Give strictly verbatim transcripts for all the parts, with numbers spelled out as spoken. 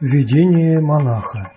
Видение монаха.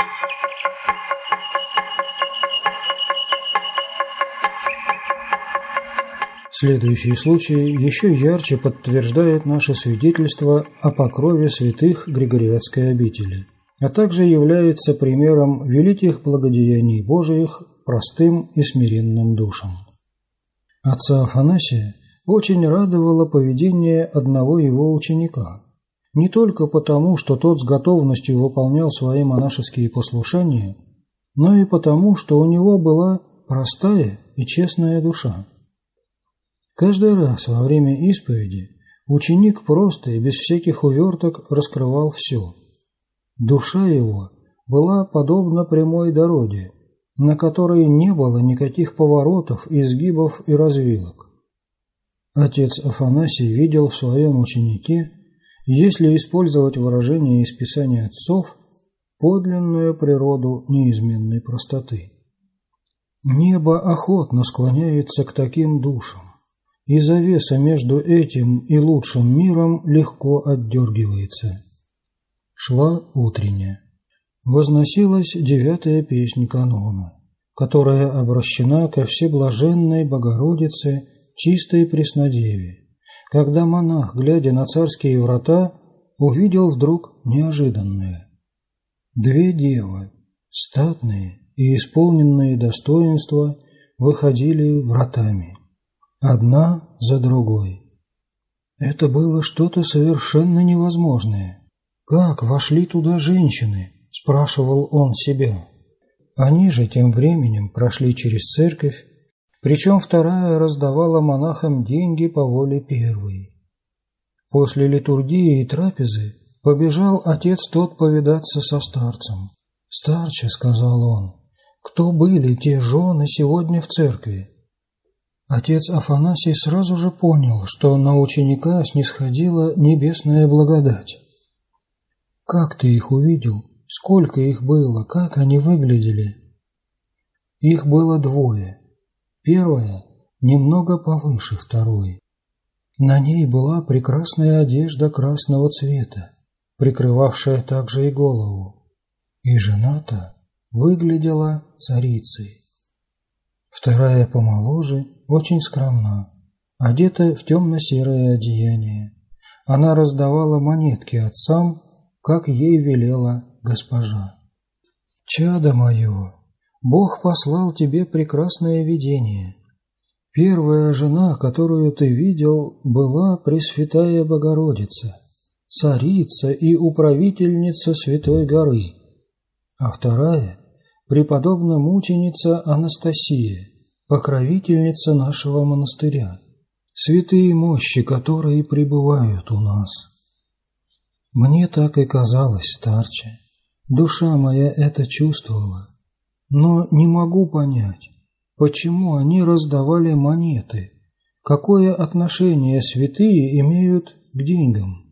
Следующий случай еще ярче подтверждает наше свидетельство о покрове святых Григориотской обители, а также является примером великих благодеяний Божиих простым и смиренным душам. Отца Афанасия очень радовало поведение одного его ученика, не только потому, что тот с готовностью выполнял свои монашеские послушания, но и потому, что у него была простая и честная душа. Каждый раз во время исповеди ученик просто и без всяких уверток раскрывал все. Душа его была подобна прямой дороге, на которой не было никаких поворотов, изгибов и развилок. Отец Афанасий видел в своем ученике, если использовать выражение из Писания отцов, подлинную природу неизменной простоты. Небо охотно склоняется к таким душам, и завеса между этим и лучшим миром легко отдергивается. Шла утренняя. Возносилась девятая песнь канона, которая обращена ко Всеблаженной Богородице, чистой Преснодеве, когда монах, глядя на царские врата, увидел вдруг неожиданное. Две девы, статные и исполненные достоинства, выходили вратами, одна за другой. Это было что-то совершенно невозможное. «Как вошли туда женщины?» – спрашивал он себя. Они же тем временем прошли через церковь, причем вторая раздавала монахам деньги по воле первой. После литургии и трапезы побежал отец тот повидаться со старцем. «Старче», — сказал он, — «кто были те жены сегодня в церкви?» Отец Афанасий сразу же понял, что на ученика снисходила небесная благодать. «Как ты их увидел? Сколько их было? Как они выглядели?» Их было двое. Первая немного повыше второй. На ней была прекрасная одежда красного цвета, прикрывавшая также и голову, и жена-то выглядела царицей. Вторая помоложе, очень скромна, одета в темно-серое одеяние. Она раздавала монетки отцам, как ей велела госпожа. «Чадо мое, Бог послал тебе прекрасное видение. Первая жена, которую ты видел, была Пресвятая Богородица, царица и управительница Святой горы, а вторая – преподобная мученица Анастасия, покровительница нашего монастыря, святые мощи, которые пребывают у нас». Мне так и казалось, старче, душа моя это чувствовала. Но не могу понять, почему они раздавали монеты, какое отношение святые имеют к деньгам.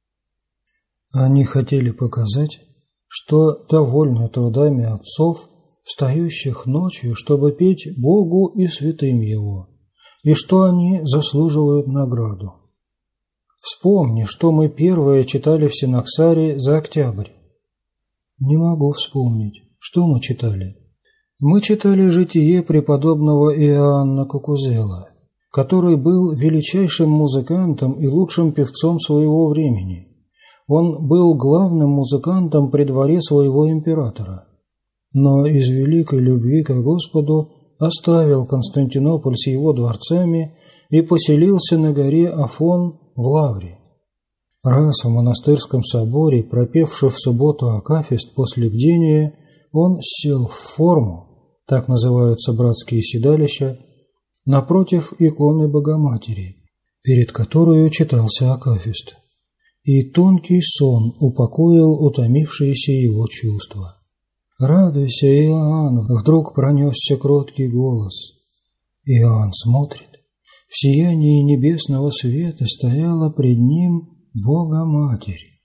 Они хотели показать, что довольны трудами отцов, встающих ночью, чтобы петь Богу и святым Его, и что они заслуживают награду. Вспомни, что мы первое читали в Синоксаре за октябрь. Не могу вспомнить, что мы читали. Мы читали житие преподобного Иоанна Кукузела, который был величайшим музыкантом и лучшим певцом своего времени. Он был главным музыкантом при дворе своего императора, но из великой любви к Господу оставил Константинополь с его дворцами и поселился на горе Афон в Лавре. Раз в монастырском соборе, пропевши в субботу акафист после бдения, он сел в форму, так называются братские седалища, напротив иконы Богоматери, перед которой читался акафист, и тонкий сон упокоил утомившиеся его чувства. «Радуйся, Иоанн!» — вдруг пронесся кроткий голос. Иоанн смотрит. В сиянии небесного света стояла пред ним Богоматерь.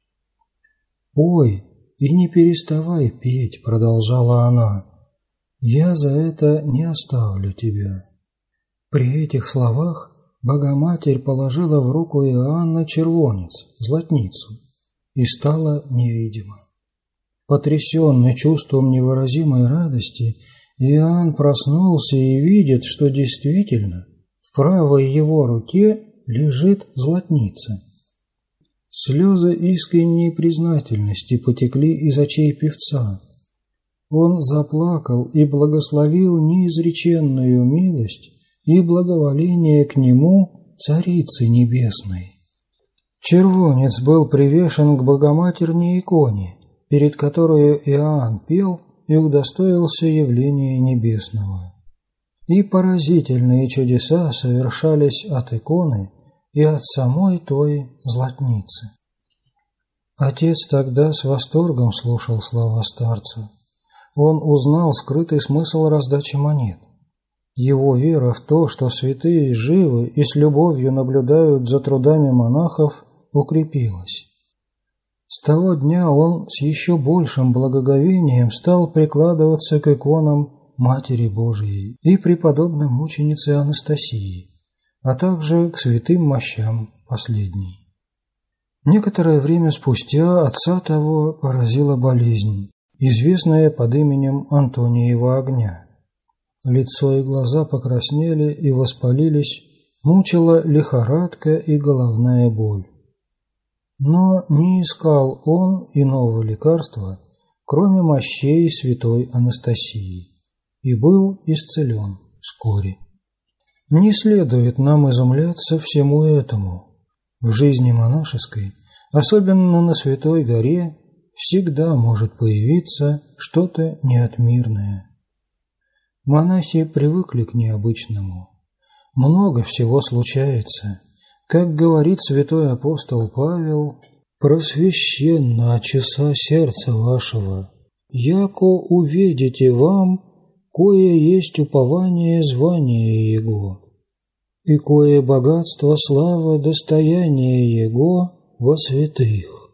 «Пой и не переставай петь», — продолжала она. «Я за это не оставлю тебя». При этих словах Богоматерь положила в руку Иоанна червонец, златницу, и стала невидима. Потрясенный чувством невыразимой радости, Иоанн проснулся и видит, что действительно в правой его руке лежит златница. Слезы искренней признательности потекли из очей певца. Он заплакал и благословил неизреченную милость и благоволение к нему Царицы Небесной. Червонец был привешен к Богоматерней иконе, перед которой Иоанн пел и удостоился явления небесного. И поразительные чудеса совершались от иконы и от самой той златницы. Отец тогда с восторгом слушал слова старца. Он узнал скрытый смысл раздачи монет. Его вера в то, что святые живы и с любовью наблюдают за трудами монахов, укрепилась. С того дня он с еще большим благоговением стал прикладываться к иконам Матери Божией и преподобной мученицы Анастасии, а также к святым мощам последней. Некоторое время спустя отца того поразила болезнь, известная под именем Антониева огня. Лицо и глаза покраснели и воспалились, мучила лихорадка и головная боль. Но не искал он иного лекарства, кроме мощей святой Анастасии, и был исцелен вскоре. Не следует нам изумляться всему этому. В жизни монашеской, особенно на Святой горе, всегда может появиться что-то неотмирное. Монахи привыкли к необычному. Много всего случается. Как говорит святой апостол Павел: «Просвященно часа сердца вашего, яко увидите вам, кое есть упование звания Его, и кое богатство славы достояния Его во святых».